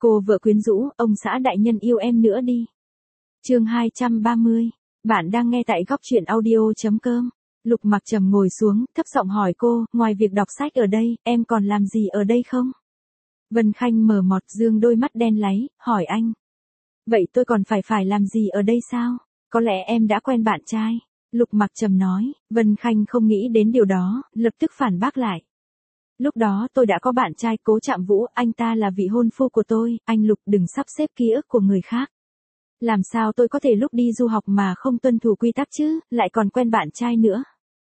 Cô vợ quyến rũ, ông xã đại nhân yêu em nữa đi. Chương 230. Bạn đang nghe tại góc truyện audio.com. Lục Mặc Trầm ngồi xuống, thấp giọng hỏi cô, ngoài việc đọc sách ở đây, em còn làm gì ở đây không? Vân Khanh mở mọt dương đôi mắt đen láy, hỏi anh. Vậy tôi còn phải làm gì ở đây sao? Có lẽ em đã quen bạn trai. Lục Mặc Trầm nói. Vân Khanh không nghĩ đến điều đó, lập tức phản bác lại. Lúc đó tôi đã có bạn trai Cố Trạm Vũ, anh ta là vị hôn phu của tôi, anh Lục đừng sắp xếp ký ức của người khác. Làm sao tôi có thể lúc đi du học mà không tuân thủ quy tắc chứ, lại còn quen bạn trai nữa.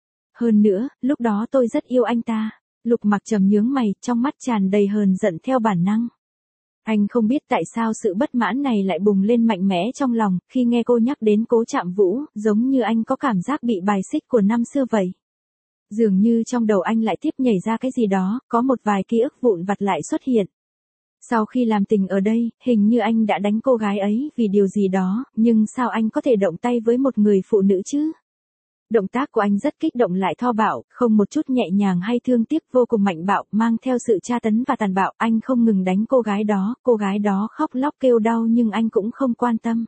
Hơn nữa, lúc đó tôi rất yêu anh ta. Lục Mặc Trầm nhướng mày, trong mắt tràn đầy hờn giận theo bản năng. Anh không biết tại sao sự bất mãn này lại bùng lên mạnh mẽ trong lòng, khi nghe cô nhắc đến Cố Trạm Vũ, giống như anh có cảm giác bị bài xích của năm xưa vậy. Dường như trong đầu anh lại tiếp nhảy ra cái gì đó, có một vài ký ức vụn vặt lại xuất hiện. Sau khi làm tình ở đây, hình như anh đã đánh cô gái ấy vì điều gì đó, nhưng sao anh có thể động tay với một người phụ nữ chứ? Động tác của anh rất kích động lại thô bạo, không một chút nhẹ nhàng hay thương tiếc, vô cùng mạnh bạo, mang theo sự tra tấn và tàn bạo. Anh không ngừng đánh cô gái đó khóc lóc kêu đau nhưng anh cũng không quan tâm.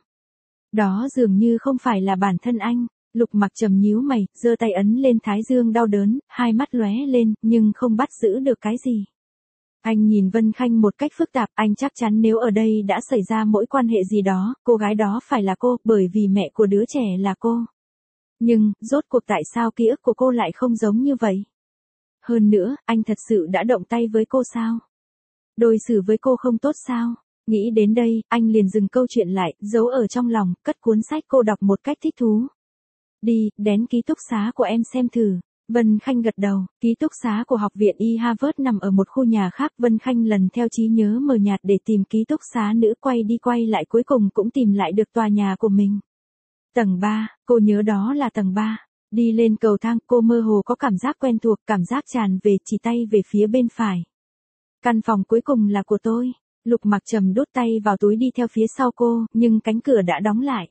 Đó dường như không phải là bản thân anh. Lục Mặc Trầm nhíu mày, giơ tay ấn lên thái dương đau đớn, hai mắt lóe lên, nhưng không bắt giữ được cái gì. Anh nhìn Vân Khanh một cách phức tạp, anh chắc chắn nếu ở đây đã xảy ra mỗi quan hệ gì đó, cô gái đó phải là cô, bởi vì mẹ của đứa trẻ là cô. Nhưng, rốt cuộc tại sao ký ức của cô lại không giống như vậy? Hơn nữa, anh thật sự đã động tay với cô sao? Đối xử với cô không tốt sao? Nghĩ đến đây, anh liền dừng câu chuyện lại, giấu ở trong lòng, cất cuốn sách cô đọc một cách thích thú. Đi, đến ký túc xá của em xem thử. Vân Khanh gật đầu, ký túc xá của học viện Y Harvard nằm ở một khu nhà khác. Vân Khanh lần theo trí nhớ mờ nhạt để tìm ký túc xá nữ, quay đi quay lại cuối cùng cũng tìm lại được tòa nhà của mình. Tầng 3, cô nhớ đó là tầng 3. Đi lên cầu thang, cô mơ hồ có cảm giác quen thuộc, cảm giác tràn về, chỉ tay về phía bên phải. Căn phòng cuối cùng là của tôi. Lục Mặc Trầm đút tay vào túi đi theo phía sau cô, nhưng cánh cửa đã đóng lại.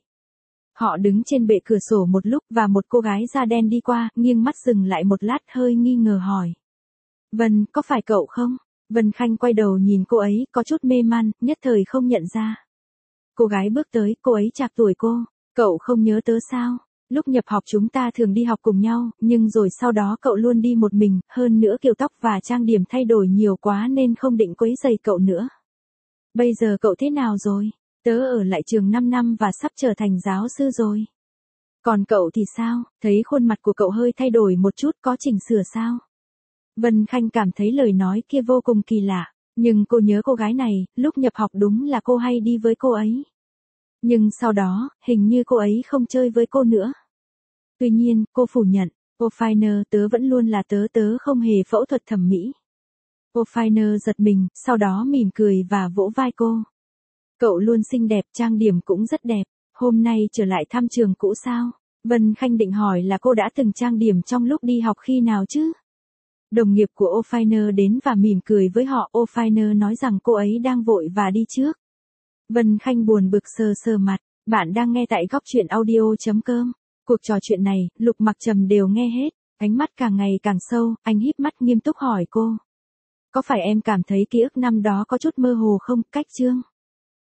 Họ đứng trên bệ cửa sổ một lúc và một cô gái da đen đi qua, nghiêng mắt dừng lại một lát hơi nghi ngờ hỏi. Vân, có phải cậu không? Vân Khanh quay đầu nhìn cô ấy, có chút mê man, nhất thời không nhận ra. Cô gái bước tới, cô ấy trạc tuổi cô. Cậu không nhớ tớ sao? Lúc nhập học chúng ta thường đi học cùng nhau, nhưng rồi sau đó cậu luôn đi một mình, hơn nữa kiểu tóc và trang điểm thay đổi nhiều quá nên không định quấy rầy cậu nữa. Bây giờ cậu thế nào rồi? Tớ ở lại trường 5 năm và sắp trở thành giáo sư rồi. Còn cậu thì sao? Thấy khuôn mặt của cậu hơi thay đổi một chút, có chỉnh sửa sao? Vân Khanh cảm thấy lời nói kia vô cùng kỳ lạ, nhưng cô nhớ cô gái này, lúc nhập học đúng là cô hay đi với cô ấy. Nhưng sau đó, hình như cô ấy không chơi với cô nữa. Tuy nhiên, cô phủ nhận, O'Finer, tớ vẫn luôn là tớ không hề phẫu thuật thẩm mỹ. O'Finer giật mình, sau đó mỉm cười và vỗ vai cô. Cậu luôn xinh đẹp, trang điểm cũng rất đẹp, hôm nay trở lại thăm trường cũ sao? Vân Khanh định hỏi là cô đã từng trang điểm trong lúc đi học khi nào chứ? Đồng nghiệp của O'Finer đến và mỉm cười với họ, O'Finer nói rằng cô ấy đang vội và đi trước. Vân Khanh buồn bực sờ sờ mặt, bạn đang nghe tại góc truyện audio.com. Cuộc trò chuyện này, Lục Mặc Trầm đều nghe hết, ánh mắt càng ngày càng sâu, anh híp mắt nghiêm túc hỏi cô. Có phải em cảm thấy ký ức năm đó có chút mơ hồ không, Cách Chương?